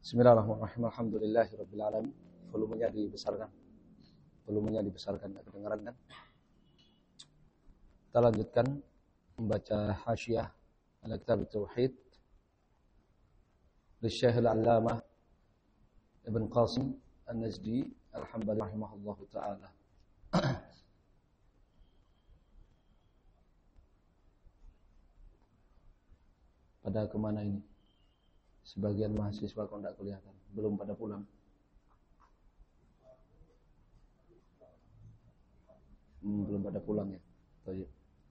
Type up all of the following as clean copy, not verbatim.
Bismillahirrahmanirrahim. Alhamdulillahirabbil alamin. Volumenya dibesarkan. Enggak kedengaran kan? Kita lanjutkan membaca hasyiah ala kitab tauhid li Syekh Al-Allamah Ibn Qasim An-Najdi Al-Hambali rahimahullahu taala. Pada kemana ini? Sebagian mahasiswa kok tidak kelihatan, belum pada pulang. Belum pada pulang ya. Baik.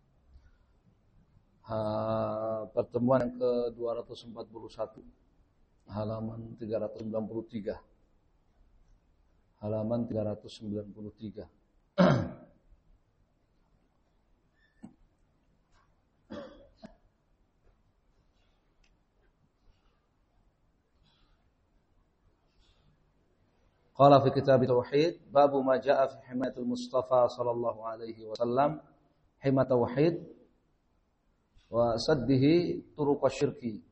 Pertemuan yang ke-241, halaman 393. Halaman 393. Qala fi kitab tauhid babu ma jaa fi himayatul Mustafa sallallahu alaihi wasallam himat tauhid wa saddihi turuq syirki.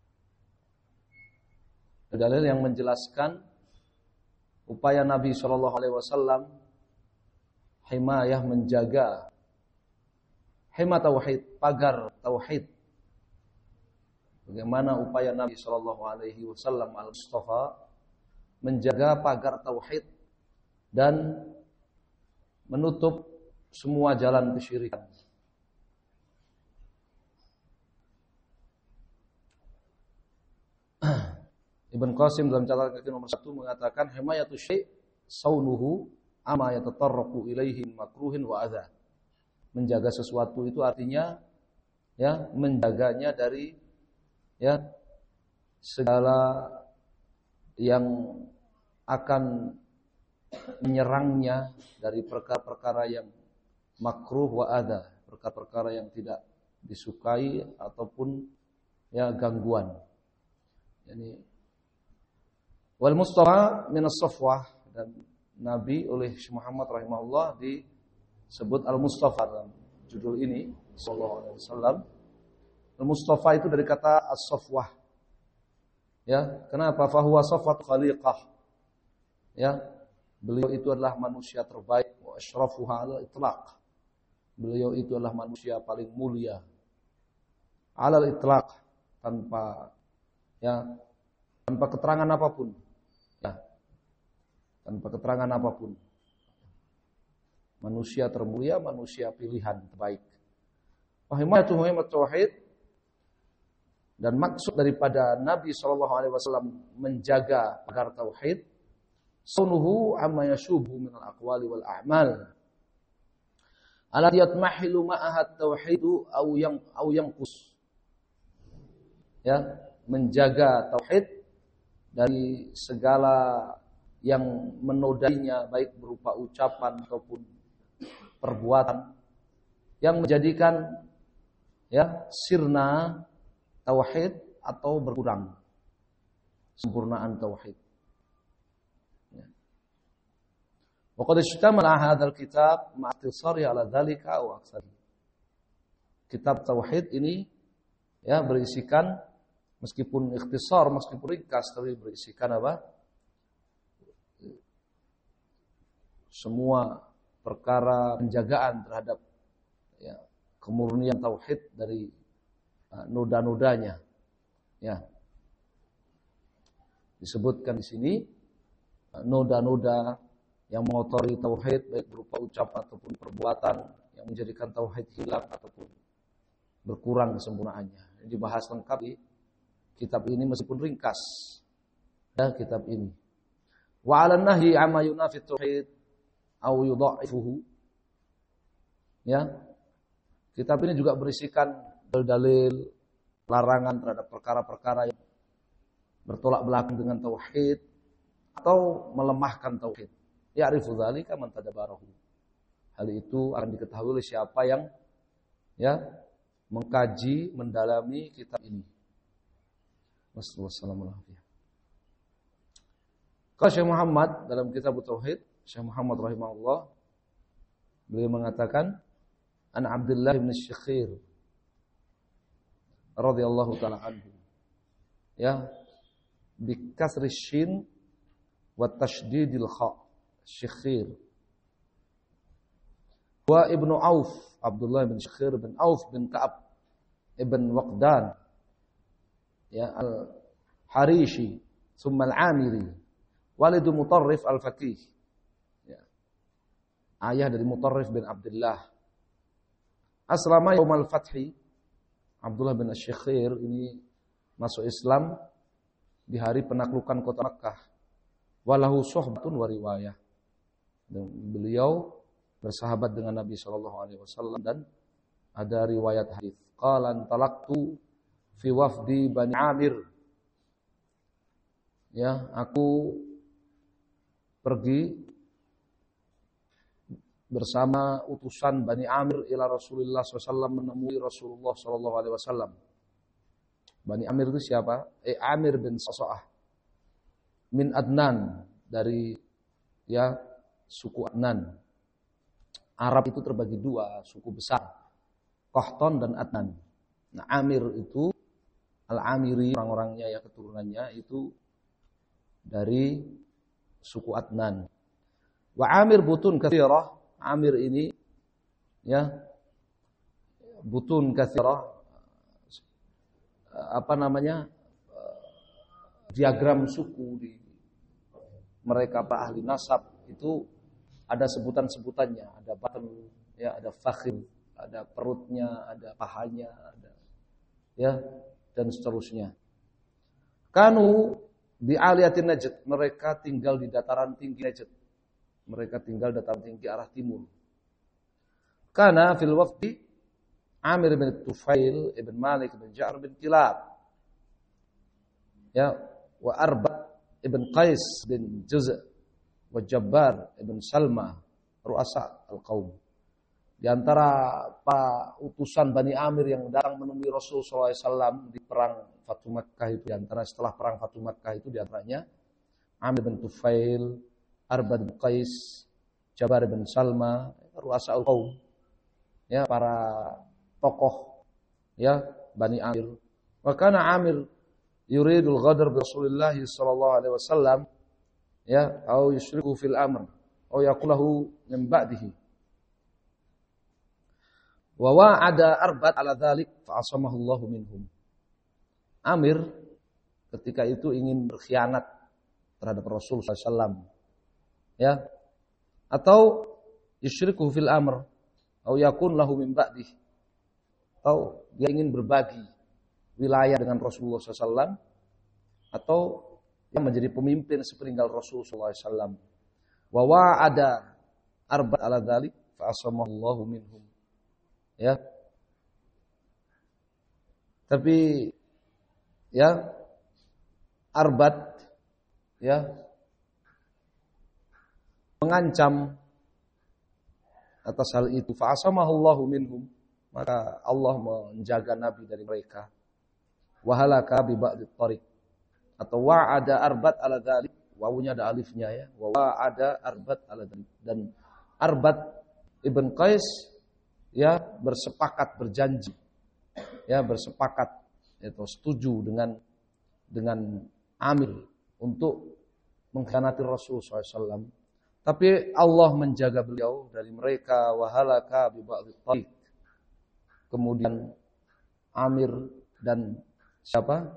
Dalil yang menjelaskan upaya Nabi sallallahu alaihi wasallam himayah menjaga himat tauhid, pagar tauhid. Bagaimana upaya Nabi sallallahu alaihi wasallam al-Mustafa menjaga pagar tauhid dan menutup semua jalan kesyirikan. Ibn Qasim dalam catatan kaki nomor 1 mengatakan himayatu syai' saunuhu ama yatatarraqu ilaihi makruhin wa adza. Menjaga sesuatu itu artinya ya menjaganya dari ya segala yang akan menyerangnya dari perkara-perkara yang makruh wa adza, perkara-perkara yang tidak disukai ataupun ya gangguan. Yani wal Mustafa min as-safwah, dan Nabi oleh Syekh Muhammad rahimahullah disebut al-Mustafa dalam judul ini sallallahu alaihi wasallam. Al-Mustafa itu dari kata as-safwah. Ya, kenapa? Fahuwa safwat khaliqah. Ya, beliau itu adalah manusia terbaik, wa asyrafuha 'alal itlaq. Beliau itu adalah manusia paling mulia 'alal itlaq, tanpa keterangan apapun. Ya. Tanpa keterangan apapun. Manusia termulia, manusia pilihan terbaik. Wa himayatu tauhid. Dan maksud daripada Nabi SAW menjaga pagar tauhid, sunuhu amma yashubu min al-aqwali wal a'mal. Allati yatmahilu ma'aha tauhidu aw yanqus. Ya, menjaga tauhid dari segala yang menodainya, baik berupa ucapan ataupun perbuatan yang menjadikan ya sirna tauhid atau berkurang sempurnaan tauhid. Wa qad ishtamala hadzal kitab ma'tisari ala dzalika wa aksar. Kitab tauhid ini ya berisikan meskipun ikhtisar, meskipun ringkas, tapi berisikan apa? Semua perkara penjagaan terhadap ya kemurnian tauhid dari noda-nodanya. Ya. Disebutkan di sini noda-noda yang mengotori tauhid baik berupa ucapan ataupun perbuatan yang menjadikan tauhid hilang ataupun berkurang kesempurnaannya. Ini dibahas lengkap di kitab ini meskipun ringkas. Ya, kitab ini. Wa 'alan nahyi 'amma yunafi tauhid aw yudha'ifuhu. Ya. Kitab ini juga berisikan dalil larangan terhadap perkara-perkara yang bertolak belakang dengan tauhid atau melemahkan tauhid. Ya'rifu dzalika man tadabbarahu. Hal itu akan diketahui oleh siapa yang ya mengkaji, mendalami kitab ini. Wassalamualaikum. Kalau Syekh Muhammad dalam kitab tauhid, Syekh Muhammad rahimahullah, beliau mengatakan an Abdullah bin Syakhir radhiyallahu taala anhu. Ya, bi kasri shin wa tasydidil kha, Syikhir. Wa Ibnu Auf, Abdullah bin Syikhir bin Auf bin Ka'ab ibn Waqdan, ya, al-Harishi, thumma al-Amiri, walidu Mutarrif al-Faqih, ya, ayah dari Mutarrif bin Abdullah. Aslama yaumal fathi, Abdullah bin Syikhir ini masuk Islam di hari penaklukan kota Makkah. Walahu suhbatun wa riwayah. Dan beliau bersahabat dengan Nabi SAW dan ada riwayat hadis. Qala talaqtu fi wafdi Bani Amir. Ya, aku pergi bersama utusan Bani Amir ila Rasulullah SAW, menemui Rasulullah SAW. Bani Amir itu siapa? Amir bin Sa'sa'ah min Adnan, dari ya suku Adnan. Arab itu terbagi dua suku besar, Qahtan dan Adnan. Nah, Amir itu Al-Amiri, orang-orangnya ya keturunannya itu dari suku Adnan. Wa Amir butun katsirah, Amir ini ya butun katsirah, diagram suku di mereka para ahli nasab itu ada sebutan-sebutannya, ada batn, ya, ada fakhid, ada perutnya, ada pahanya, ada ya dan seterusnya. Kanu bi aliyatin Najd, mereka tinggal di dataran tinggi Najd. Mereka tinggal dataran tinggi arah timur. Kana fil wafdi Amir bin Tufail ibn Malik bin Ja'ar bin Kilab, ya, wa Arbat ibn Qais bin Juz' wa Jabbar ibn Salma, ru'asa al-qaum. Di antara para utusan Bani Amir yang datang menemui Rasul SAW di perang Fatu Makkah itu, di antara setelah perang Fatu Makkah itu di antaranya Amir bin Tufail, Arbat bin Qais, Jabbar bin Salma, ru'asa al-qaum, ya, para tokoh ya Bani Amir. Wa kana Amir yuridul ghadar bi Rasulillah sallallahu alaihi wasallam, ya, au yusyriku fil amr au yaqulahu min ba'dihi. Wa wa'ada Arbat ala dzalik fa asamahu Allah minhum. Amir ketika itu ingin berkhianat terhadap Rasul sallallahu alaihi wasallam, ya, atau yusyriku fil amr au yakun lahu min ba'dihi, atau dia ingin berbagi wilayah dengan Rasulullah SAW, atau yang menjadi pemimpin sepeninggal Rasulullah SAW. Wa wa'ada Arbat ala dzalik fa asamallahu minhum. Ya. Tapi ya Arbat ya mengancam atas hal itu, fa asamallahu minhum, maka Allah menjaga Nabi dari mereka. Wahalaka bi ba'di thariq, atau wa'ada Arbat ala dzalik, wawunya ada alifnya ya. Wa'ada Arbat ala dzalik, dan Arbat ibn Qais ya bersepakat, berjanji, ya bersepakat, itu setuju dengan Amir untuk mengkhianati Rasul SAW. Tapi Allah menjaga beliau dari mereka. Wahalaka bi ba'di thariq. Kemudian Amir dan siapa?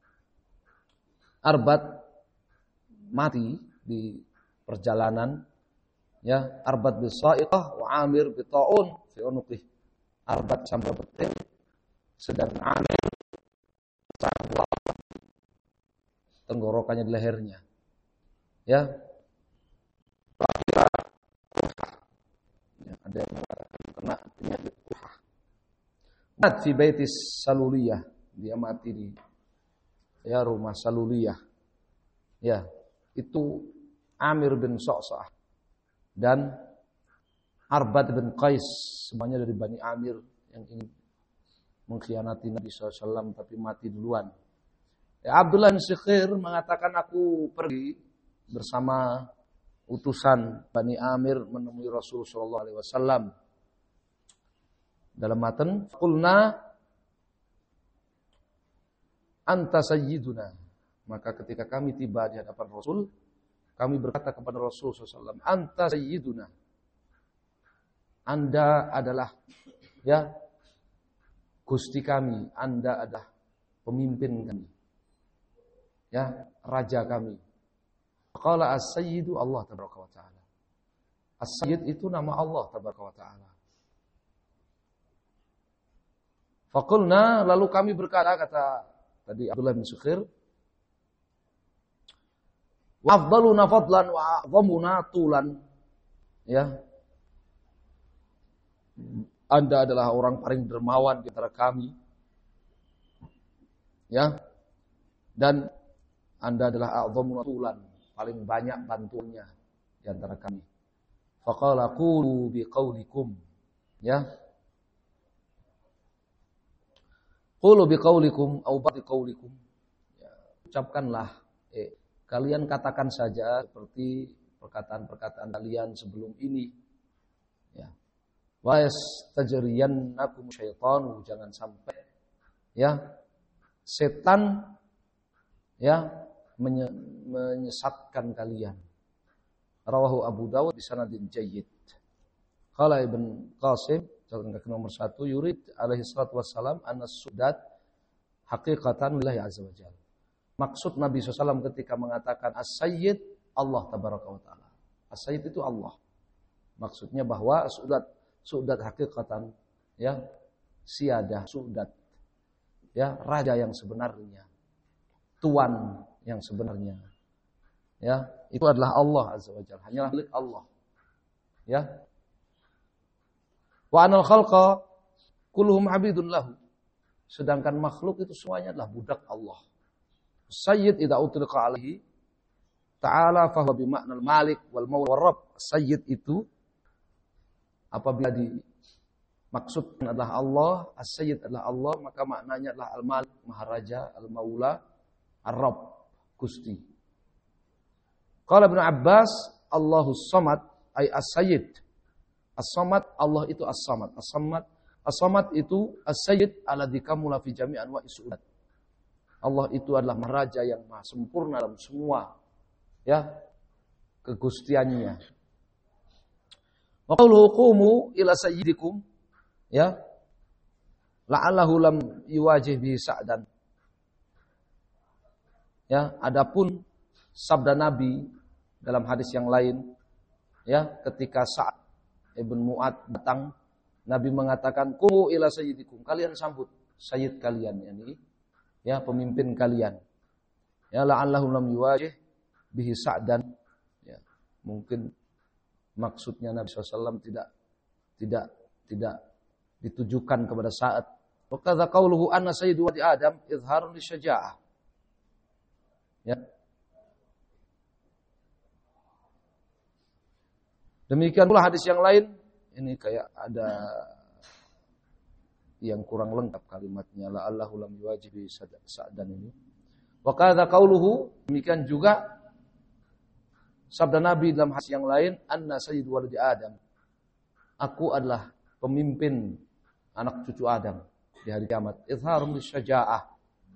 Arbat mati di perjalanan, ya. Arbat bisa'iqah wa Amir bita'un fi unuqih. Arbat sampai betul, sedang Amir tenggorokannya di lehernya, ya. Ada yang mengatakan kena penyakit kufah. Mat fi baitis Saluliyah, dia mati di ya rumah Saluliyah. Ya, itu Amir bin Sa'sa'ah dan Arbat bin Qais, semuanya dari Bani Amir yang ingin mengkhianati Nabi SAW tapi mati duluan. Ya, Abdullah bin Syikhir mengatakan, aku pergi bersama utusan Bani Amir menemui Rasulullah SAW. Dalam matan, qulna anta sayyiduna, Maka ketika kami tiba di hadapan Rasul, kami berkata kepada Rasul SAW, Anta sayyiduna. Anda adalah ya Gusti kami, Anda adalah pemimpin kami. Ya, raja kami. Qala as-sayyidu Allah tabaraka wa taala. As-sayyid itu nama Allah tabaraka wa taala. Faqulna, lalu kami berkata, kata tadi Abdullah bin Sukhair, wa afdaluna fadlan wa a'zamuna tulan. Ya. Anda adalah orang paling dermawan di antara kami. Ya. Dan Anda adalah a'zamuna tulan, paling banyak bantuannya di antara kami. Faqala qulu biqaulikum. Ya. Qulu biqaulikum au biqaulikum. Ya, ucapkanlah kalian katakan saja seperti perkataan-perkataan kalian sebelum ini. Ya. Wa yastajriyannakum syaitanu, jangan sampai ya setan ya menyesatkan kalian. Rawahu Abu Dawud bi sanadin jayyid. Qala Ibn Qasim catatan kaki nomor 1, yurid alaihi salatu wassalam an-sudat haqiqatan lillahi azza wajalla. Maksud Nabi SAW ketika mengatakan as-sayyid Allah tabaraka wa ta'ala. As-sayyid itu Allah. Maksudnya bahwa sudat haqiqatan ya siadah sudat ya raja yang sebenarnya, tuan yang sebenarnya. Ya, itu adalah Allah azza wajalla, hanyalah milik Allah. Ya. Wa anal khalqa kulluhum abidun lahu. Sedangkan makhluk itu semuanya adalah budak Allah. Sayyid idza utliqa alaihi ta'ala fa huwa bi ma'nal malik wal mawla wal rabb. Sayyid itu apabila dimaksudkan adalah Allah, as-sayyid adalah Allah, maka maknanya adalah al-malik, maharaja, al-maula, ar-rabb, Gusti. Qala Ibnu Abbas, Allahus samad ay as-sayyid. As-samad, Allah itu as-samad. As-samad itu as-sayyid alladzi kamula fi jami' anwa'i su'udat. Allah itu adalah raja yang maha sempurna dalam semua ya kegustiannya. Wa qawluhu qumu ila sayyidikum ya la'allahu lam yuwajih bihi sa'dan. Ya, adapun sabda Nabi dalam hadis yang lain ya ketika Sa'ad Ibn Mu'ad datang, Nabi mengatakan, "Qumu ila sayyidikum." Kalian sambut sayyid kalian, yakni ya pemimpin kalian. Ya la'allahu lam yuwajih bihi sa'dan. Ya, mungkin maksudnya Nabi SAW tidak ditujukan kepada Sa'ad. Wa kadza qauluhu anna sayyidu waladi Adam izharun lisyaja'ah. Ya. Demikian pula hadis yang lain, ini kayak ada yang kurang lengkap kalimatnya, la'allahu lam yuwajibi sa'dan ini. Wa kadza qauluhu, demikian juga sabda Nabi dalam hadis yang lain, anna sayyidu waladi Adam. Aku adalah pemimpin anak cucu Adam di hari kiamat. Izharun lisyaja'ah.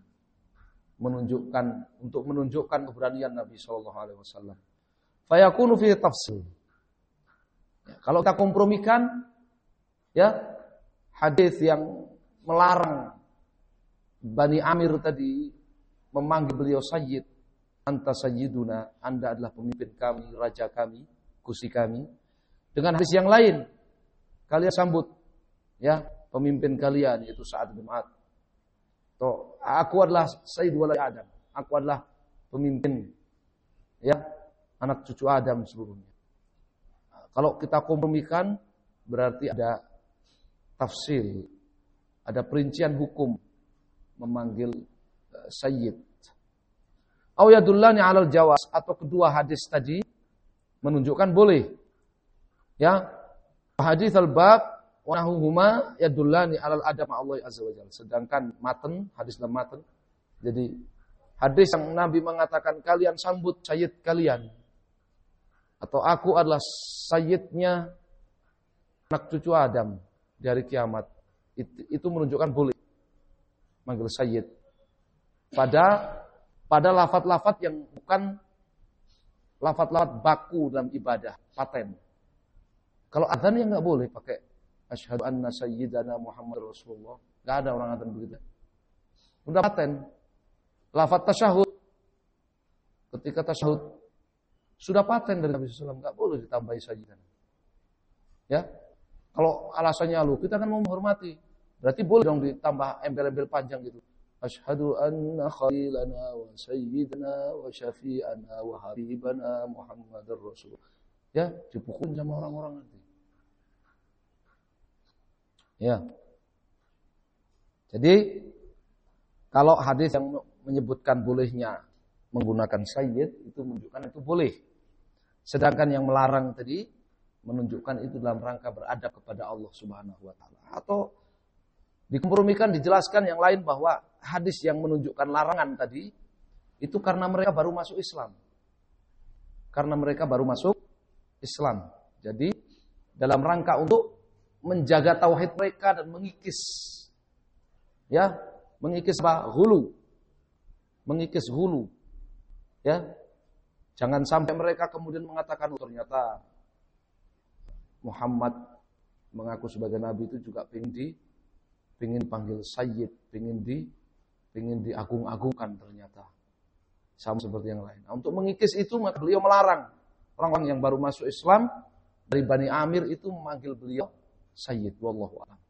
Menunjukkan keberanian Nabi sallallahu alaihi wasallam. Fayakunu fi tafsil. Ya, kalau kita kompromikan ya hadis yang melarang Bani Amir tadi memanggil beliau sayyid, anta sayyiduna, Anda adalah pemimpin kami, raja kami, gusti kami. Dengan hadis yang lain, kalian sambut ya pemimpin kalian yaitu Sa'ad bin Mu'adz. Toh, aku adalah sayyid waladi Adam. Aku adalah pemimpin ya anak cucu Adam seluruhnya. Kalau kita kompromikan berarti ada tafsir, ada perincian hukum memanggil sayyid. Au yadullani 'alal jawaz, atau kedua hadis tadi menunjukkan boleh. Ya. Hadis al-bab wa nahuhuma yadullani 'alal adab Allah azza wajalla. Sedangkan hadis dalam matan. Jadi hadis yang Nabi mengatakan kalian sambut sayyid kalian, atau aku adalah sayyidnya anak cucu Adam di hari kiamat, itu menunjukkan boleh manggil sayyid. Pada pada lafaz-lafaz yang bukan lafaz-lafaz baku dalam ibadah, paten. Kalau adzan ya nggak boleh pakai asyhadu anna sayyidana Muhammad Rasulullah. Nggak ada orang adzan begitu. Udah paten. Lafaz tasyahud. Ketika tasyahud sudah paten dari Nabi SAW, nggak boleh ditambahi sayyidana. Ya, kalau alasannya kita kan mau menghormati, berarti boleh dong ditambah embel-embel panjang gitu. Asyhadu anna khalilana wa sayyidana wa syafi'ana wa habibana Muhammadar Rasul. Ya, dipukulin sama orang-orang nanti. Ya. Jadi kalau hadis yang menyebutkan bolehnya menggunakan sayyid itu menunjukkan itu boleh. Sedangkan yang melarang tadi menunjukkan itu dalam rangka beradab kepada Allah Subhanahu wa taala. Atau dikompromikan dijelaskan yang lain bahwa hadis yang menunjukkan larangan tadi itu karena mereka baru masuk Islam. Karena mereka baru masuk Islam. Jadi dalam rangka untuk menjaga tauhid mereka dan mengikis apa? Hulu. Mengikis hulu. Ya. Jangan sampai mereka kemudian mengatakan ternyata Muhammad mengaku sebagai nabi itu juga pengin panggil sayyid, pengin diagung-agungkan ternyata. Sama seperti yang lain. Nah, untuk mengikis itu maka beliau melarang orang-orang yang baru masuk Islam dari Bani Amir itu memanggil beliau sayyid. Wallahu a'lam.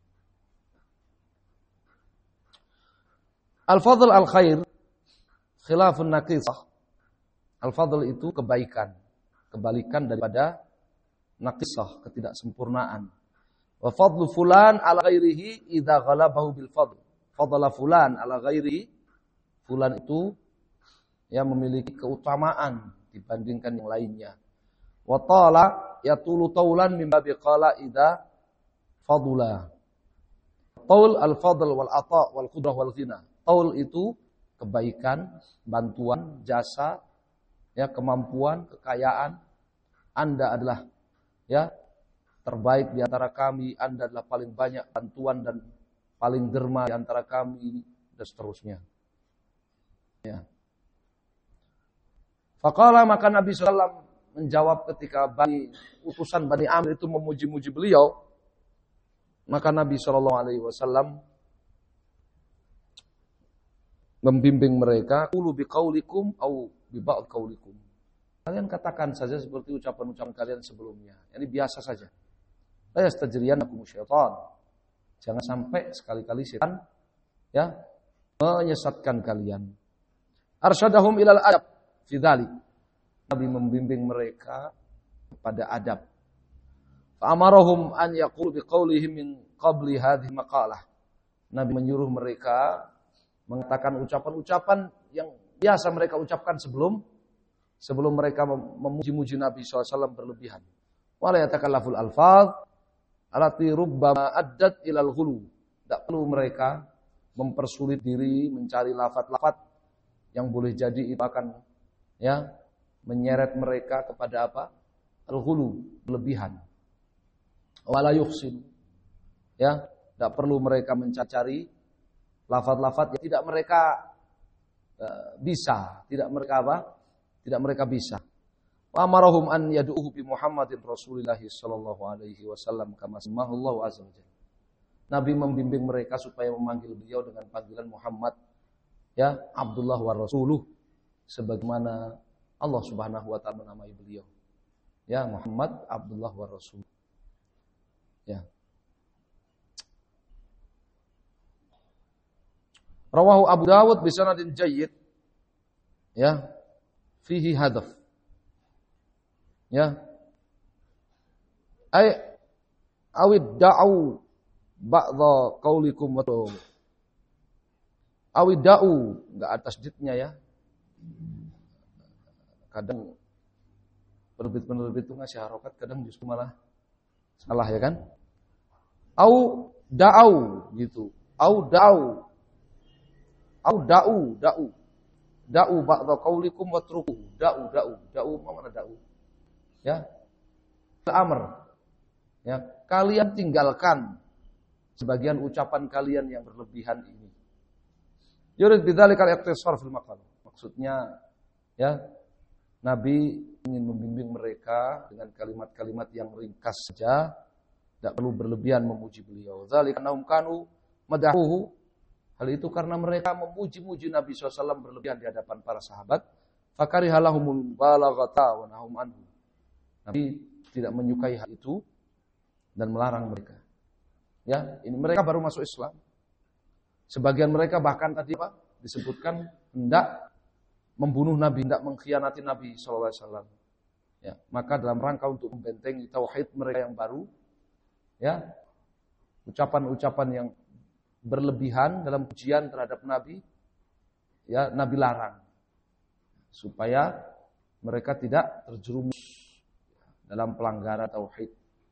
Al-fadl al-khair khilafun naqisah. Al-fadl itu kebaikan, kebalikan daripada naqisah, ketidaksempurnaan. Wa fadlu fulan ala ghairihi idza ghalabahu bil fadl. Fadla fulan ala ghairihi, fulan itu yang memiliki keutamaan dibandingkan yang lainnya. Wa tala yatulu taulan min babi qala idza fadula. Taul al-fadl wal ata wal qudrah wal ghina. Taul itu kebaikan, bantuan, jasa, ya, kemampuan, kekayaan. Anda adalah terbaik di antara kami, Anda adalah paling banyak bantuan dan paling derma di antara kami, dan seterusnya. Ya. Faqala, maka Nabi SAW menjawab ketika utusan Bani Amir itu memuji-muji beliau, maka Nabi SAW membimbing mereka, qulu biqaulikum au bi ba'd qaulikum. Kalian katakan saja seperti ucapan-ucapan kalian sebelumnya. Ini biasa saja. La yastajriyannakum syaitan. Jangan sampai sekali-kali setan menyesatkan kalian. Arsyadahum ilal adab fi dzalik. Nabi membimbing mereka kepada adab. Fa amarahum an yaqulu biqaulihim min qabli hadhihi maqalah. Nabi menyuruh mereka mengatakan ucapan-ucapan yang biasa mereka ucapkan sebelum mereka memuji-muji Nabi SAW berlebihan. Wala yatakallaful alfaz alati rubbama addat ilal ghulu. Tidak perlu mereka mempersulit diri mencari lafaz-lafaz yang boleh jadi itu akan menyeret mereka kepada apa? Al-ghulu, berlebihan. Wala yuhsin. Tidak perlu mereka mencari lafaz-lafaz yang tidak mereka bisa, tidak mereka bisa. Wa amarahum an yad'uhu bi Muhammadin Rasulillah sallallahu alaihi wasallam kama samahullahu azza wajalla. Nabi membimbing mereka supaya memanggil beliau dengan panggilan Muhammad, Abdullah wa Rasuluh, sebagaimana Allah Subhanahu wa taala menamai beliau. Muhammad Abdullah wa Rasul. Rawahu Abu Dawud bi sanadin jayyid. Fihi hadaf. Awid da'u ba'dha qaulikum wa awid da'u, enggak atas tasdidnya Kadang penerbit itu ngasih harokat, kadang justru malah salah kan? Au da'u gitu. Au da'u. Au da'u. Da'u ba'dha qaulikum watruku. Da'u. Da'u mana da'u? Amr. Kalian tinggalkan sebagian ucapan kalian yang berlebihan ini. Yurid bidzalika al-iqtisar fil maqal. Maksudnya ya, Nabi ingin membimbing mereka dengan kalimat-kalimat yang ringkas saja, tidak perlu berlebihan memuji beliau. Dzalika annahum kanu madahuhu. Hal itu karena mereka memuji-muji Nabi SAW berlebihan di hadapan para sahabat. Fakarihalahumul balaghata wa nahum anhu. Nabi tidak menyukai hal itu dan melarang mereka. Ya, ini mereka baru masuk Islam. Sebagian mereka bahkan tadi disebutkan hendak membunuh Nabi, hendak mengkhianati Nabi SAW. Ya, maka dalam rangka untuk membentengi tauhid mereka yang baru, ya, ucapan-ucapan yang berlebihan dalam pujian terhadap Nabi, ya, Nabi larang supaya mereka tidak terjerumus dalam pelanggaran tauhid.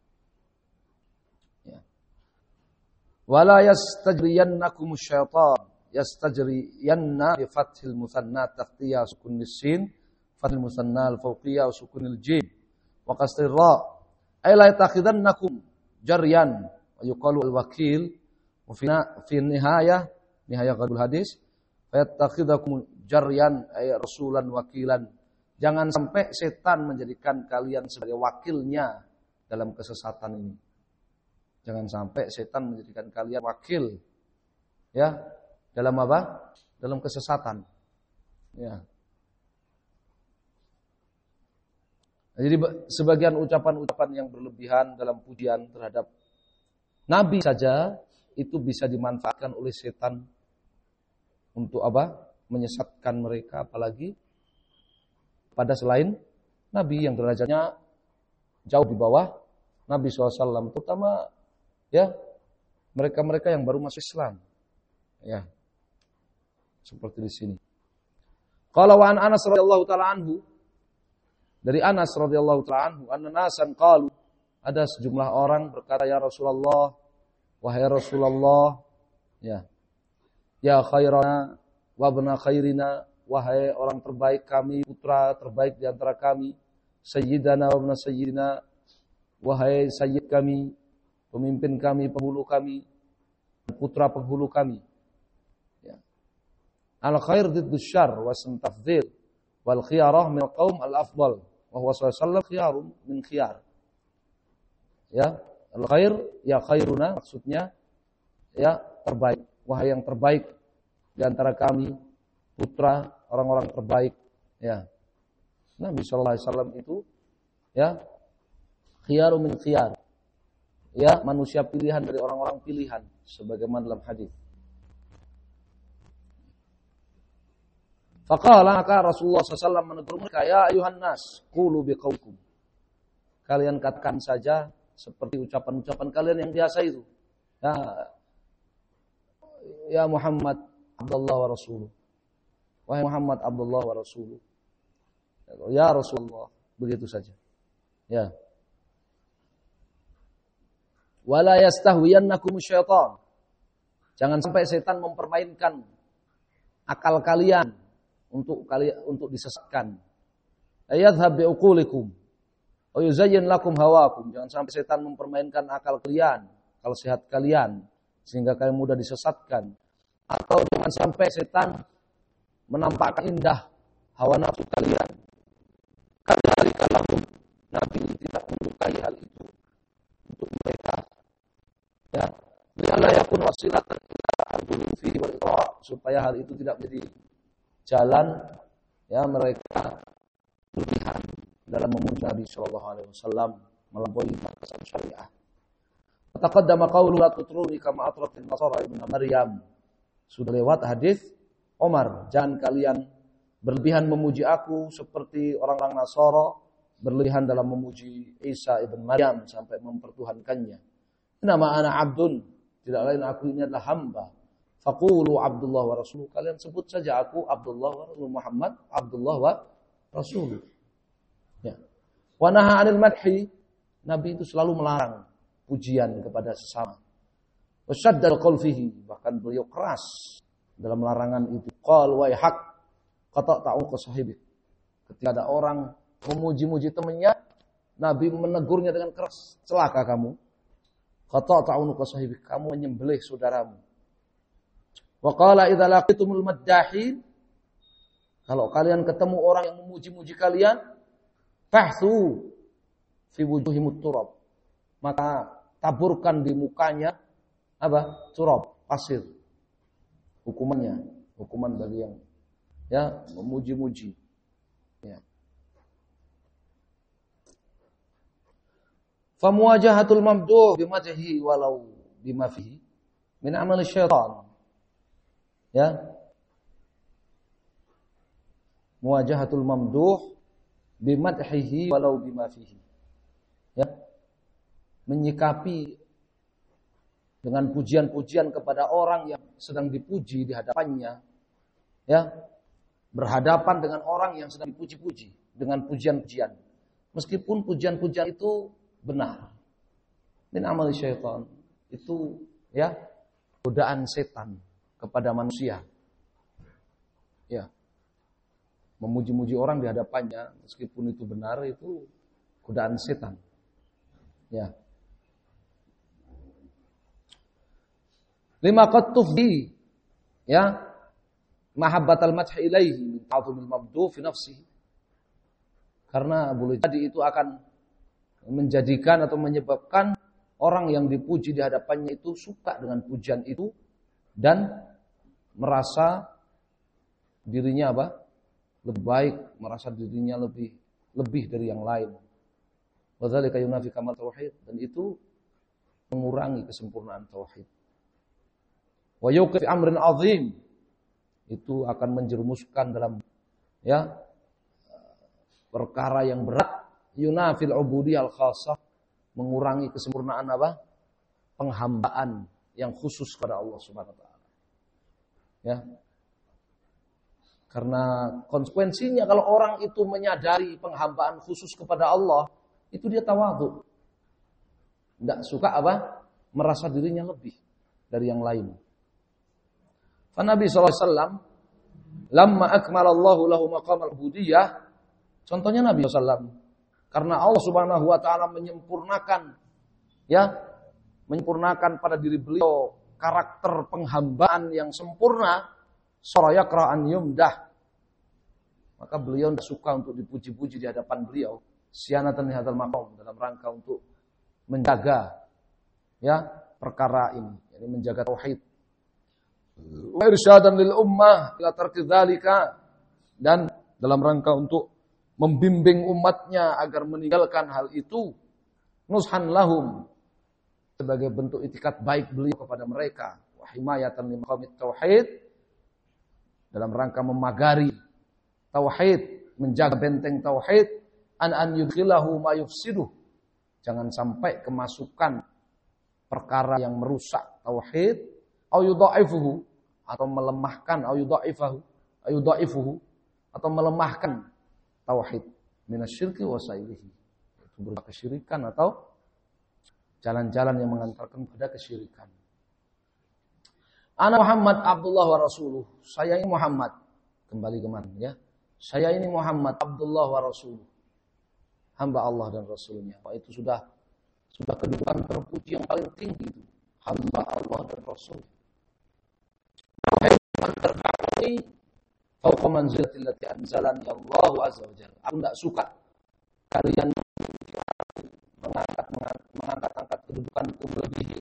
Ya. Wala yastajriyannakum syaitan, yastajriyanna bi fathil musanna tahtiyah sukunis sin, fathil musanna al-fawqiyah sukunil jim, wa kasrir ra, ay la yatakhidannakum jaryan, wa yuqalu al-wakil, wa fi nihayah qadul hadis, fa yatakhidakum jaryan ay rasulan wakilan. Jangan sampai setan menjadikan kalian sebagai wakilnya dalam kesesatan ini. Jangan sampai setan menjadikan kalian wakil, ya, dalam apa? Dalam kesesatan. Ya. Jadi sebagian ucapan-ucapan yang berlebihan dalam pujian terhadap Nabi saja itu bisa dimanfaatkan oleh setan untuk apa? Menyesatkan mereka, apalagi pada selain Nabi yang derajatnya jauh di bawah Nabi SAW, terutama ya mereka-mereka yang baru masuk Islam, ya, seperti di sini. Kalau an Anas radhiyallahu taala anhu, dari Anas radhiyallahu taala anhu, an-nasan qalu, ada sejumlah orang berkata, ya Rasulullah, wahai Rasulullah, ya khairana wa ibna khairina, wahai orang terbaik kami, putra terbaik di antara kami, sayyidana wa ibna sayyidina, wahai sayyid kami, pemimpin kami, penghulu kami, putra penghulu kami. Ya. Al-khair diddus syarr wa santafdhil wal khiyarah min qaum al-afdal wa huwa sallallahu khiyarun min khiyar. Ya, al-khair ya khairuna, maksudnya ya terbaik, wahai yang terbaik di antara kami, putra orang-orang terbaik, ya. Nabi sallallahu alaihi wasallam itu ya khiyarun min khiyar. Ya, manusia pilihan dari orang-orang pilihan sebagaimana dalam hadis. Faqala, maka Rasulullah SAW menegur mereka, ya ayuhan nas, qulu biqaulikum. Kalian katakan saja seperti ucapan-ucapan kalian yang biasa itu. Ya Muhammad Abdullah wa Rasuluh. Wahai Muhammad Abdullah wa Rasuluh. Ya Rasulullah, begitu saja. Ya. Wala yastahwiyannakum syaitan. Jangan sampai setan mempermainkan akal kalian untuk disesatkan. Ayadhhab biuqulikum wa yuzayyin lakum hawakum. Jangan sampai setan mempermainkan akal kalian, akal sehat kalian, sehingga kalian mudah disesatkan. Atau jangan sampai setan menampakkan indah hawa nafsu kalian. Kadzalika lahum. Nabi tidak menyukai hal itu untuk mereka. Ya, lialla yakun wasilatan ila al-ghulufi wal ira, supaya hal itu tidak menjadi jalan ya mereka berlebihan dalam memuji Nabi sallallahu alaihi wasallam melampaui batasan syariah. Taqaddama qawlu la tutruni kama atratin nasara ibnu Maryam. Sudah lewat hadis Umar, jangan kalian berlebihan memuji aku seperti orang-orang Nasara berlebihan dalam memuji Isa ibn Maryam sampai mempertuhankannya. Nama ana abdun, tidak lain aku ini adalah hamba. Faqulu Abdullah wa Rasuluh. Kalian sebut saja aku Abdullah wa Rasuluh, Muhammad Abdullah wa Rasuluh. Ya. Wa naha 'anil madhi. Nabi itu selalu melarang pujian kepada sesama. Wa shaddal qaul fihi, bahkan beliau keras dalam larangan itu. Qal wa haq qata'u qasahibik. Ketika ada orang memuji-muji temannya, Nabi menegurnya dengan keras. Celaka kamu. Qata'u qasahibik, kamu menyembelih saudaramu. Wa qala idza laqitumul maddahin, Kalau kalian ketemu orang yang memuji-muji kalian, fahthu fi wujuhimut turab. Maka taburkan di mukanya apa? Turab, pasir. Hukuman bagi yang memuji-muji. Ya. Famuwajahatul mamduh bimadhihi walau bima fihi min amali syaitan. Ya. Muwajahatul mamduh bimadhihi walau bima fihi. Ya. Menyikapi dengan pujian-pujian kepada orang yang sedang dipuji di hadapannya. Ya. Berhadapan dengan orang yang sedang dipuji-puji dengan pujian-pujian. Meskipun pujian-pujian itu benar. Min amali syaitan. Itu ya godaan setan kepada manusia. Ya. Memuji-muji orang di hadapannya meskipun itu benar, itu godaan setan. Ya. Lima qattufi ya mahabbatal madh ilaihi min ta'zimil mabdu fi nafsihi. Karena boleh jadi itu akan menjadikan atau menyebabkan orang yang dipuji di hadapannya itu suka dengan pujian itu dan merasa dirinya apa? Lebih baik, merasa dirinya lebih dari yang lain. Wa dzalika yunafi kamal tauhid, dan itu mengurangi kesempurnaan tauhid. Wa yuqif amrin azim, itu akan menjerumuskan dalam ya perkara yang berat. Yunafil ubudiyah al-khassah, mengurangi kesempurnaan apa? Penghambaan yang khusus kepada Allah Subhanahu wa taala. Ya. Karena konsekuensinya kalau orang itu menyadari penghambaan khusus kepada Allah, itu dia tawadhu. Enggak suka apa? Merasa dirinya lebih dari yang lain. Fa Nabi sallallahu alaihi wasallam lamma akmalallahu lahu maqamal ubudiyah, contohnya Nabi sallallahu alaihi wasallam, karena Allah Subhanahu wa taala menyempurnakan pada diri beliau karakter penghambaan yang sempurna, sarayaqra an yumdah. Maka beliau tidak suka untuk dipuji-puji di hadapan beliau, sianatan li hadzal maqam, dalam rangka untuk menjaga ya perkara ini, yakni menjaga tauhid. Wa irsyadan lil ummah ila tarki dzalika, dan dalam rangka untuk membimbing umatnya agar meninggalkan hal itu, nushan lahum, sebagai bentuk itikat baik beliau kepada mereka, wa himayatan li maqamit tauhid, dalam rangka memagari tauhid, menjaga benteng tauhid, an yudkhilahu ma yufsiduh, jangan sampai kemasukan perkara yang merusak tauhid, au yudha'ifuhu, atau melemahkan, au yudha'ifuhu, atau melemahkan tauhid minasyirki wasailihi, itu berupa kesyirikan atau jalan-jalan yang mengantarkan pada kesyirikan. Ana Muhammad Abdullah wa Rasuluh, saya ini Muhammad, kembali kemarin ya, saya ini Muhammad Abdullah wa Rasuluh, hamba Allah dan Rasulnya. Itu sudah kedudukan terpuji yang paling tinggi itu, hamba Allah dan Rasul. Ini fauqa manzilatil lati anzalani Allah azza wa jalla. Aku enggak suka kalian mengangkat kedudukanku melebihi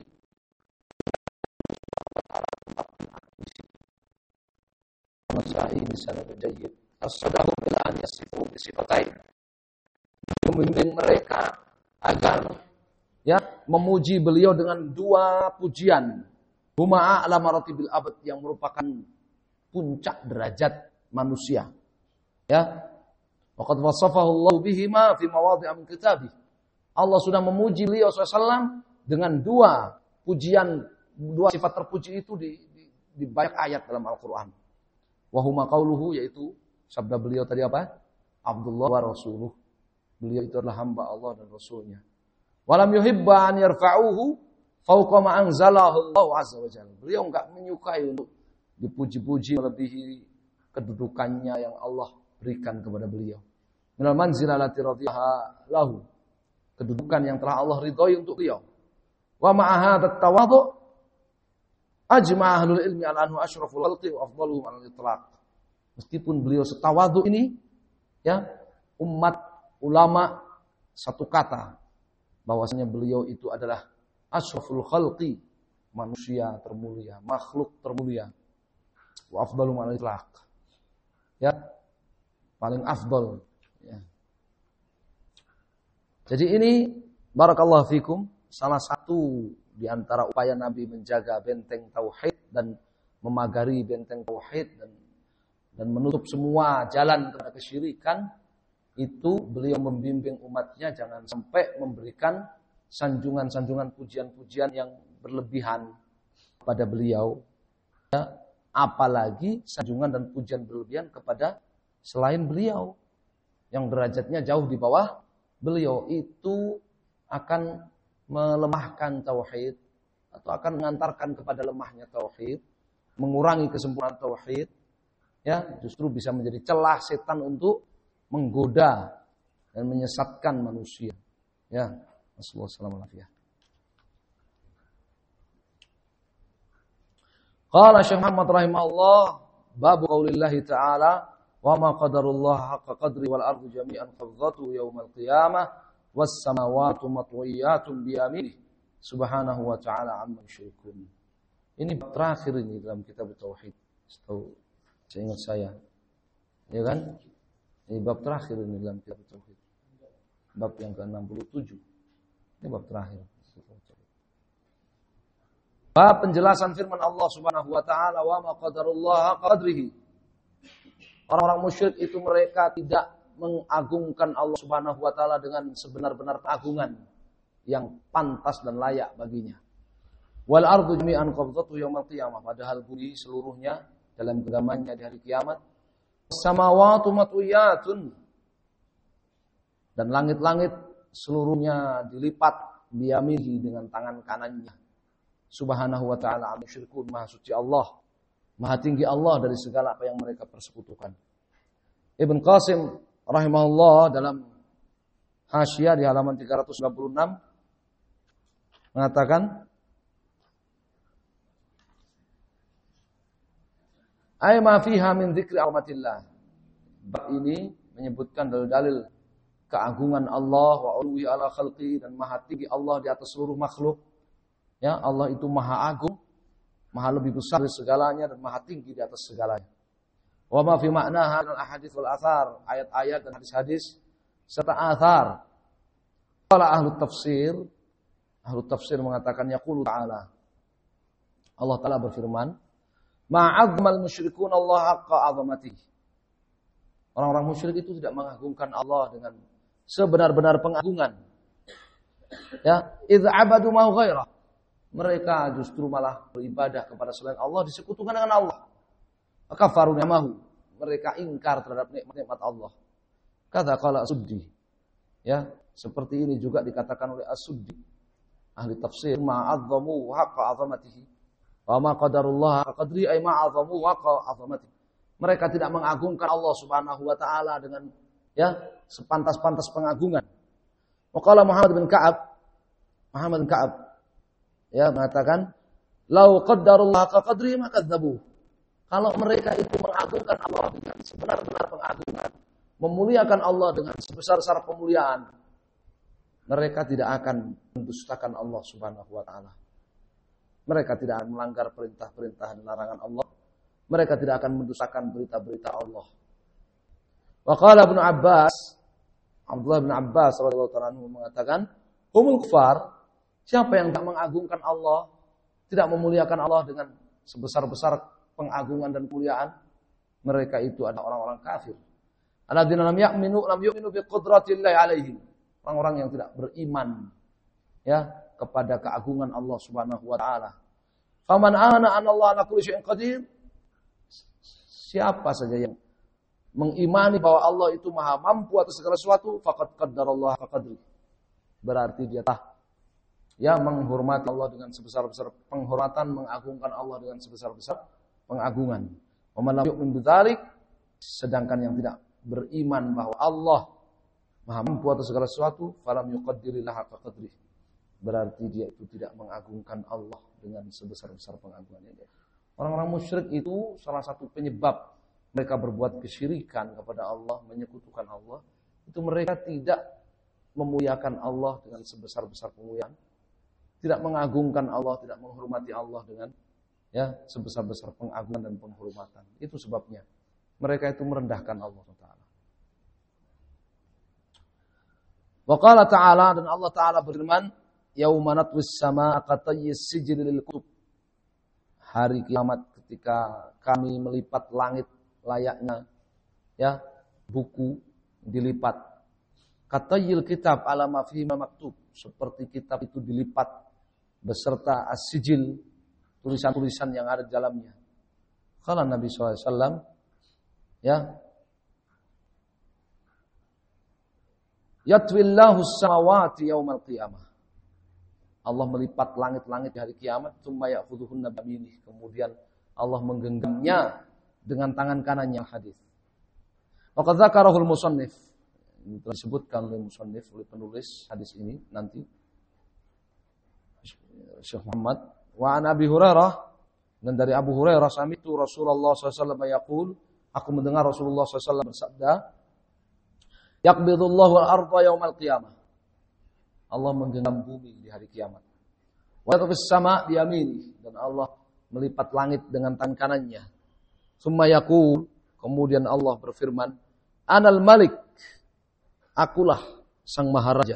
Nasai misalnya berjayid as-sadahu bila an yasifu bisifatain, membimbing mereka agar ya memuji beliau dengan dua pujian, huma a'la maratibil abad, yang merupakan puncak derajat manusia. Ya. Waqad wasafahu Allah bihima fi mawadhi'a min kitabih. Allah sudah memuji beliau SAW dengan dua pujian, dua sifat terpuji itu di banyak ayat dalam Al-Qur'an. Wa huma qauluhu, yaitu sabda beliau tadi apa? Abdullah wa Rasuluh. Beliau itu adalah hamba Allah dan Rasulnya. Walam yuhibba an yarfa'uhu fauqa ma anzalahu Allah azza wa jalla. Beliau enggak menyukai untuk dipuji-puji melebihi kedudukannya yang Allah berikan kepada beliau. Minal manzilah lati radhiyaha lahu, kedudukan yang telah Allah ridhoi untuk beliau. Wa ma'a hadzal tawadhu ajma'a ahlul ilmi ala anhu asyraful khalqi wa afdaluhum 'ala al-itlaq. Meskipun beliau setawadhu ini, ya, umat ulama satu kata bahwasanya beliau itu adalah asyraful khalqi, manusia termulia, makhluk termulia. Wa afdalu ma'al itlaq. Ya, paling afdal, ya. Jadi ini barakallahu fikum salah satu di antara upaya Nabi menjaga benteng tauhid dan memagari benteng tauhid dan menutup semua jalan kepada kesyirikan, itu beliau membimbing umatnya jangan sampai memberikan sanjungan-sanjungan pujian-pujian yang berlebihan kepada beliau, ya, apalagi sanjungan dan pujian berlebihan kepada selain beliau yang derajatnya jauh di bawah beliau. Itu akan melemahkan tauhid atau akan mengantarkan kepada lemahnya tauhid, mengurangi kesempurnaan tauhid, ya, justru bisa menjadi celah setan untuk menggoda dan menyesatkan manusia. Ya, Assalamualaikum. Qala Syekh Muhammad rahimahullah, bab qaulillahi ta'ala, wa ma qadarullah haqqa qadri wal ardu jami'an qabdatuhu yaumal qiyamah was samawati matwiyatun bi yaminih subhanahu wa ta'ala amma yusyrikun. Ini bab terakhir ini dalam kitab tauhid. Setahu seingat saya. Ya kan? Ini bab terakhir ini dalam kitab tauhid. Bab yang ke-67. Ini bab terakhir. Bab penjelasan firman Allah Subhanahu wa taala, wa ma qadarullah qadrihi. Orang-orang musyrik itu mereka tidak mengagungkan Allah Subhanahu wa taala dengan sebenar-benar keagungan yang pantas dan layak baginya. Wal ardu jami'an qabdatuhu yaumil qiyamah, padahal bumi seluruhnya dalam genggamannya di hari kiamat. Samawati matwiyatun, dan langit-langit seluruhnya dilipat biyamihi dengan tangan kanannya. Subhanahu wa ta'ala amma yusyrikun, maha suci Allah, maha tinggi Allah dari segala apa yang mereka persekutukan. Ibn Qasim rahimahullah dalam Hasyiah di halaman 396 mengatakan, ay ma fiha min dzikri azmatillah. Bab ini menyebutkan dalil-dalil keagungan Allah wa uluwi ala khalqi, dan maha tinggi Allah di atas seluruh makhluk. Ya, Allah itu maha agung, maha lebih besar dari segalanya dan maha tinggi di atas segalanya. Wa ma fi ma'naha al ahadits wal athar, ayat-ayat dan hadis-hadis serta athar. Qala ahlu tafsir mengatakan yaqulu ta'ala, Allah Ta'ala berfirman, ma'azmal musyrikun Allah haqqa azamatihi. Orang-orang musyrik itu tidak mengagungkan Allah dengan sebenar-benar pengagungan. Ya, idz abadu ma ghairah. Mereka justru malah beribadah kepada selain Allah, disekutukan dengan Allah. Kafaru ni'amahu. Mereka ingkar terhadap nikmat-nikmat Allah. Kata qala As-Suddi. Ya, seperti ini juga dikatakan oleh As-Suddi. Ahli tafsir, ma'azzamu haqqa azamatihi. Wa ma qadarullah qadri ay ma'azamu wa qa'azamati. Mereka tidak mengagungkan Allah Subhanahu wa taala dengan, ya, sepantas-pantas pengagungan. Wa qala Muhammad bin Ka'ab ya mengatakan, lau qaddarullah qadri ma kadzabu. Kalau mereka itu mengagungkan Allah dengan sebenar-benar pengagungan, memuliakan Allah dengan sebesar-besar pemuliaan, mereka tidak akan mendustakan Allah Subhanahu wa taala. Mereka tidak akan melanggar perintah-perintah dan larangan Allah. Mereka tidak akan mendustakan berita-berita Allah. Wa qala Abdullah bin Abbas radhiyallahu anhu mengatakan, humul kufar, siapa yang tak mengagungkan Allah, tidak memuliakan Allah dengan sebesar-besar pengagungan dan kemuliaan, mereka itu adalah orang-orang kafir. Alladzina lam yu'minu bi qudratillahi alaihim. Orang-orang yang tidak beriman, ya, kepada keagungan Allah Subhanahu wa taala. Faman amana anna Allah ala kulli syai'in qadir. Siapa saja yang mengimani bahwa Allah itu maha mampu atas segala sesuatu, faqad qaddarallaha qadri. Berarti dia menghormati Allah dengan sebesar-besar penghormatan, mengagungkan Allah dengan sebesar-besar pengagungan. Wa man lam yu'min bidzalik, sedangkan yang tidak beriman bahwa Allah maha mampu atas segala sesuatu, falam yuqaddirillaha qadri. Berarti dia itu tidak mengagungkan Allah dengan sebesar-besar pengagungannya. Orang-orang musyrik itu salah satu penyebab mereka berbuat kesyirikan kepada Allah, menyekutukan Allah, itu mereka tidak memuliakan Allah dengan sebesar-besar kemuliaan, tidak mengagungkan Allah, tidak menghormati Allah dengan sebesar-besar pengagungan dan penghormatan. Itu sebabnya mereka itu merendahkan Allah Taala. Wa qala ta'ala, dan Allah Taala berfirman, yauma natwis samaa'a katayyis sijil lil kutub. Hari kiamat ketika kami melipat langit layaknya buku dilipat. Katayyil kitab ala ma fihi maktub, seperti kitab itu dilipat beserta as-sijil, tulisan-tulisan yang ada di dalamnya. Kala Nabi SAW, yatwillahu samawati yaumal qiyamah. Allah melipat langit-langit di hari kiamat, tsumma ya'khudhuhunna biyaminih. Kemudian Allah menggenggamnya dengan tangan kanannya, hadis. Wa qad dzakarahul musannif. Ini telah disebutkan oleh musannif, oleh penulis hadis ini nanti, Syekh Muhammad. Wa an Abi Hurairah, dan dari Abu Hurairah, sami'tu Rasulullah SAW yaqul, aku mendengar Rasulullah SAW bersabda, yaqbidullahu al-ardha yaumal qiyamah. Allah menggenggam bumi di hari kiamat. Wa yatfis sama' bi yamini, dan Allah melipat langit dengan tangan kanannya. Tsumma yaqul, kemudian Allah berfirman, Anal Malik, akulah sang maharaja.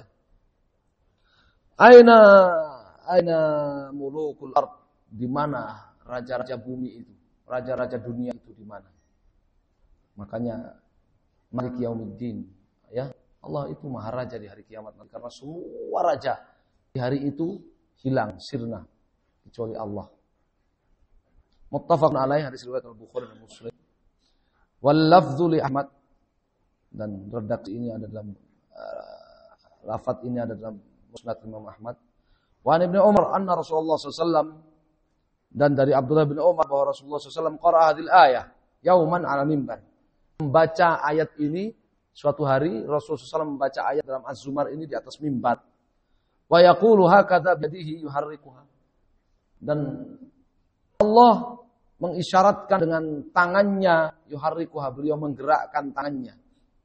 Aina mulukul ard, di mana raja-raja bumi itu, raja-raja dunia itu di mana? Makanya Malik Yaumiddin, Allah itu maharaja di hari kiamat, karena semua raja di hari itu hilang, sirna, kecuali Allah. Muttafaqun alaih, hadis riwayat Al-Bukhari dan Muslim. Wal lafdzu li Ahmad, dan redaksi ini ada dalam lafaz ini ada dalam Musnad Imam Ahmad. Wa an Ibnu Umar anna Rasulullah SAW, dan dari Abdullah bin Umar bahwa Rasulullah SAW qara'a hadil ayah yauman 'ala mimbar, membaca ayat ini suatu hari. Rasulullah SAW membaca ayat dalam Az-Zumar ini di atas mimbar. Wa yaqulu hakadha biyadihi yuharrikuha, dan Allah mengisyaratkan dengan tangannya, yuharrikuha, beliau menggerakkan tangannya.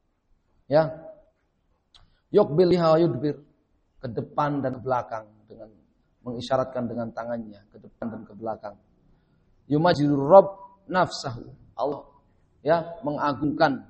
Yuqbiliha wa yudbir, ke depan dan ke belakang, dengan mengisyaratkan dengan tangannya ke depan dan ke belakang. Yumajidur Rabb nafsahu, Allah mengagungkan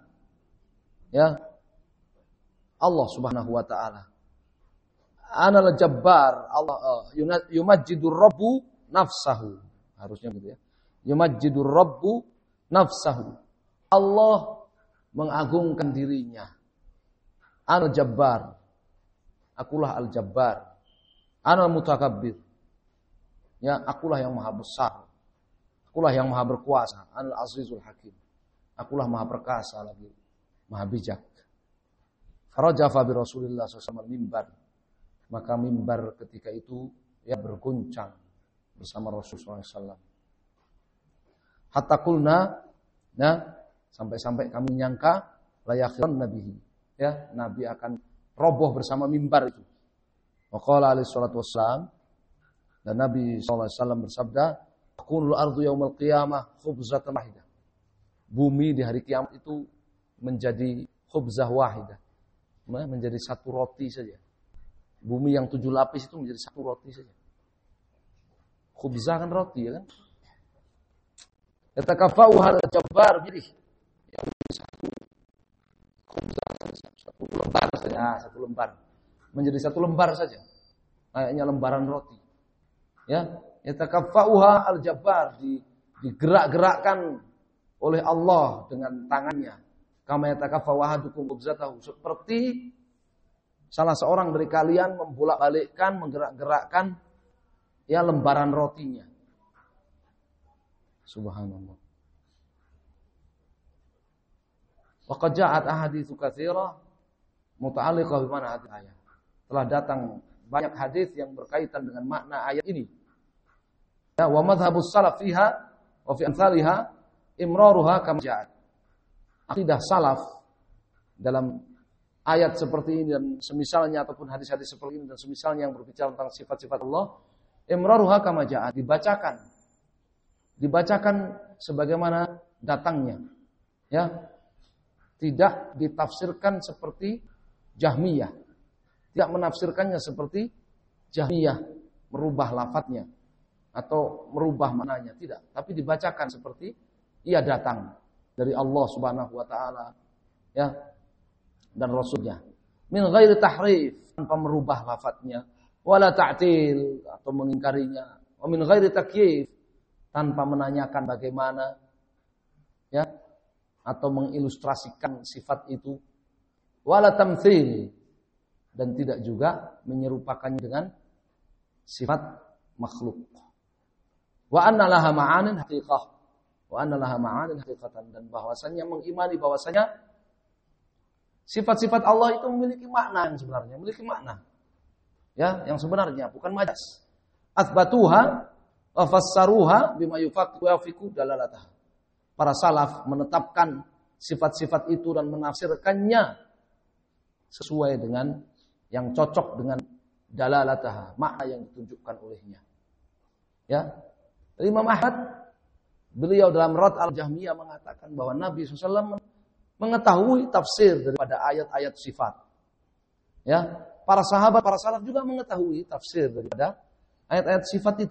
Allah Subhanahu wa taala. Anal Jabbar, Allah yumajidur Rabbu nafsahu, harusnya gitu ya. Yumajidur Rabbu nafsahu, Allah mengagungkan dirinya. Anal Jabbar, akulah Al-Jabbar. Anal Mutakabbir, akulah yang maha besar, akulah yang maha berkuasa. Anal Azizul Hakim, akulah maha perkasa lagi maha bijak. Farajafa bi Rasulillah SAW mimbar, maka mimbar ketika itu berguncang bersama Rasulullah SAW. Hatta qulna, sampai-sampai kami nyangka layakhiran nabihi, Nabi akan roboh bersama mimbar itu. Wa qala alaihi salatu wassalam, dan Nabi SAW bersabda, takunul ardu yaumal qiyamah khubzatan wahidah, bumi di hari kiamat itu menjadi khubzah wahidah, menjadi satu roti saja. Bumi yang 7 lapis itu menjadi satu roti saja. Khubzah kan roti, ya kan? Yatakafa'u hal jabbar bidih, satu lembar saja, satu lembar menjadi satu lembar saja, kayaknya lembaran roti. Yatakafa'uha al-jabbar, digerak-gerakkan oleh Allah dengan tangannya. Kama yatakafa'u ahadukum khubzatahu, seperti salah seorang dari kalian membolak-balikkan, menggerak-gerakkan lembaran rotinya. Subhanallah. Wa qad ja'at ahaditsu katsira muta'alliqah bi ma'na hadhihi ayat. Telah datang banyak hadis yang berkaitan dengan makna ayat ini. Wa madhhabus salaf fiha wa fi amsalha imraruha kama ja'at. Akidah salaf dalam ayat seperti ini dan semisalnya, ataupun hadis-hadis seperti ini dan semisalnya yang berbicara tentang sifat-sifat Allah, imraruha kama ja'at, dibacakan sebagaimana datangnya. Ya, tidak ditafsirkan seperti Jahmiyah. Tidak menafsirkannya seperti Jahmiyah, merubah lafadznya atau merubah maknanya, tidak. Tapi dibacakan seperti ia datang dari Allah Subhanahu wa taala, ya, dan Rasulnya. Min ghairi tahrif, tanpa merubah lafadznya, wala ta'til atau mengingkarinya, wa min ghairi takyif, tanpa menanyakan bagaimana, ya, atau mengilustrasikan sifat itu, wala tamtsil, dan tidak juga menyerupakannya dengan sifat makhluk. Wa anna laha ma'anin haqiqah, wa anna laha ma'anin haqiqatan, dan bahwasanya mengimani bahwasanya sifat-sifat Allah itu memiliki makna yang sebenarnya, memiliki makna, ya, yang sebenarnya, bukan majas. Atsbatuha wa fassaruha bima yufaqiqu dalalataha. Para salaf menetapkan sifat-sifat itu dan menafsirkannya sesuai dengan yang cocok dengan dalalataha, makna yang ditunjukkan olehnya. Ya, Imam Ahmad, beliau dalam Rad al-Jahmiyah mengatakan bahwa Nabi SAW mengetahui tafsir daripada ayat-ayat sifat. Ya, para sahabat, para salaf juga mengetahui tafsir daripada ayat-ayat sifat itu.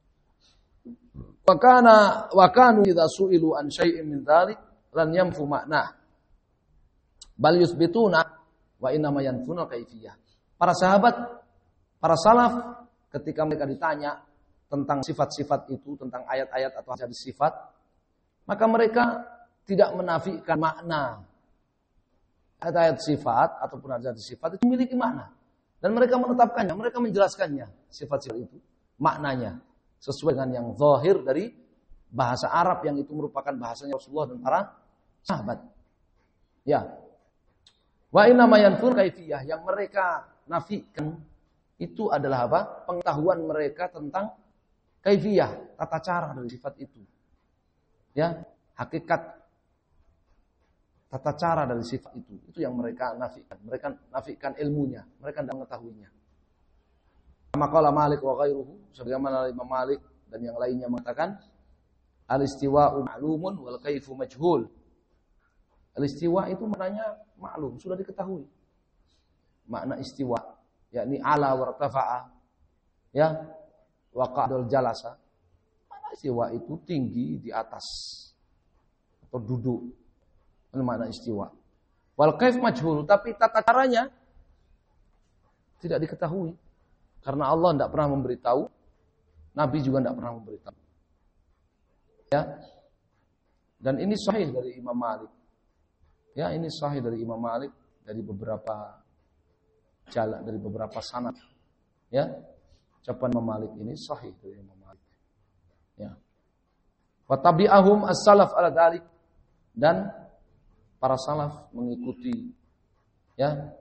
Wa kanu idza su'ilu an syai'in min dzalik lan yanfu makna. Bal yusbituna wa inna ma yanfuna kaifiyah. Para sahabat, para salaf ketika mereka ditanya tentang sifat-sifat itu, tentang ayat-ayat atau hadis sifat, maka mereka tidak menafikan makna. Ayat-ayat sifat ataupun hadis sifat itu memiliki makna. Dan mereka menetapkannya, mereka menjelaskannya, sifat-sifat itu, maknanya sesuai dengan yang zahir dari bahasa Arab yang itu merupakan bahasanya Rasulullah dan para sahabat. Ya. Wa inna ma yanfur kaifiyah, yang mereka nafikan itu adalah apa? Pengetahuan mereka tentang kaifiyah, tata cara dari sifat itu. Ya, hakikat tata cara dari sifat itu yang mereka nafikan. Mereka nafikan ilmunya, mereka tidak mengetahuinya. Maqala Malik wa ghairuhu, sebagaimana Imam Malik dan yang lainnya mengatakan al-istiwa'u ma'lumun wal kaifu majhul. Al-istiwa itu maknanya maklum, sudah diketahui. Makna istiwa, yakni ala wartafa'a, ya, wa qa'dul jalasa. Makna istiwa itu tinggi di atas atau duduk. Itu makna istiwa. Wal kaif majhul, tapi tata caranya tidak diketahui. Karena Allah tidak pernah memberitahu, Nabi juga tidak pernah memberitahu. Ya. Dan ini sahih dari Imam Malik. Ya, ini sahih dari Imam Malik dari beberapa jalan, dari beberapa sanad. Ya. Ucapan Imam Malik ini sahih dari Imam Malik. Ya. Wa tabi'ahum as-salaf ala dzalik, dan para salaf mengikuti, ya,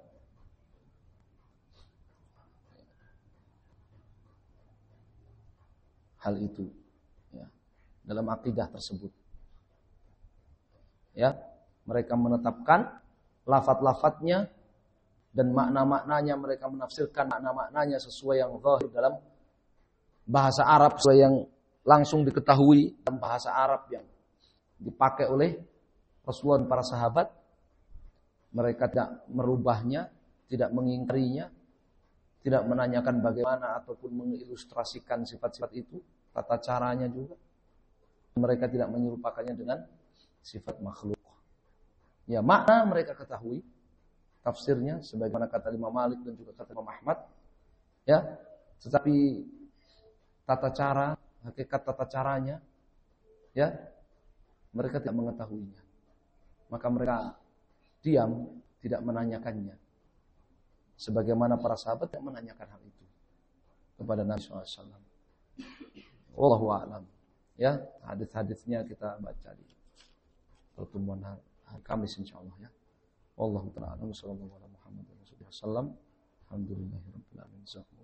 hal itu, ya, dalam akidah tersebut. Ya, mereka menetapkan lafaz-lafaznya dan makna-maknanya, mereka menafsirkan makna-maknanya sesuai yang zahir dalam bahasa Arab, sesuai yang langsung diketahui dalam bahasa Arab yang dipakai oleh Rasulullah dan para sahabat. Mereka tidak merubahnya, tidak mengingkarinya, tidak menanyakan bagaimana ataupun mengilustrasikan sifat-sifat itu, tata caranya juga. Mereka tidak menyerupakannya dengan sifat makhluk. Ya, makna mereka ketahui, tafsirnya sebagaimana kata Imam Malik dan juga kata Imam Ahmad. Ya, tetapi tata cara, hakikat tata caranya, ya, mereka tidak mengetahuinya. Maka mereka diam, tidak menanyakannya. Sebagaimana para sahabat yang menanyakan hal itu kepada Nabi SAW. Wallahu a'lam. Ya, hadis-hadisnya kita baca di pertemuan hari Kamis insyaallah, ya. Wallahu ta'ala a'lam. Sallallahu alaihi wasallam. Alhamdulillahirabbil alamin.